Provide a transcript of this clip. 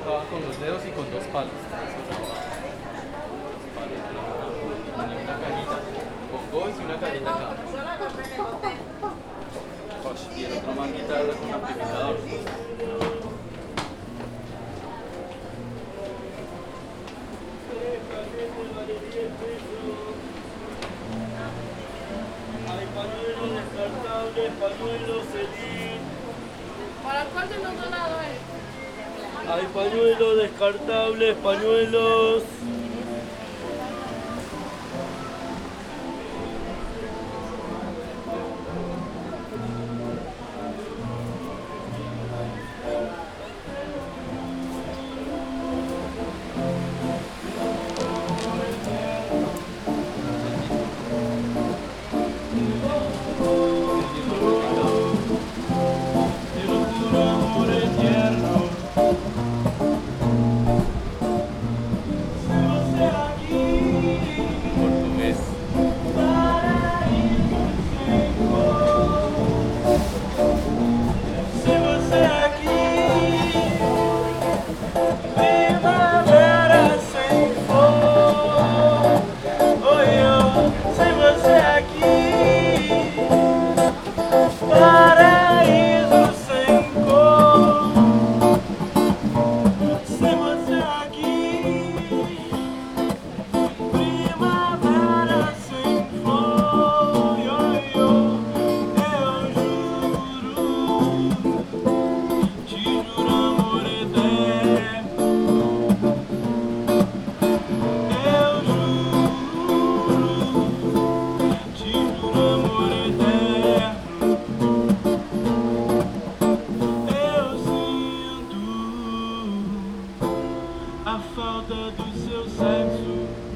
trabaja con los dedos y con dos palos. Y una cajita. Con gois y una cajita acá. Y el otro man guitarra con amplificador. Hay pañuelos descartables, pañuelos Celine. ¿Para cuál de los dos lados es? Hay pañuelos descartables, pañuelos. Portugués. Se você aqui, primavera sem flor. Oi, eu, se você aqui, paraíso sem cor. Se você aqui, primavera sem flor. Oi, eu juro. Te juro amor eterno, eu juro. Te juro amor eterno, eu sinto a falta do seu sexo.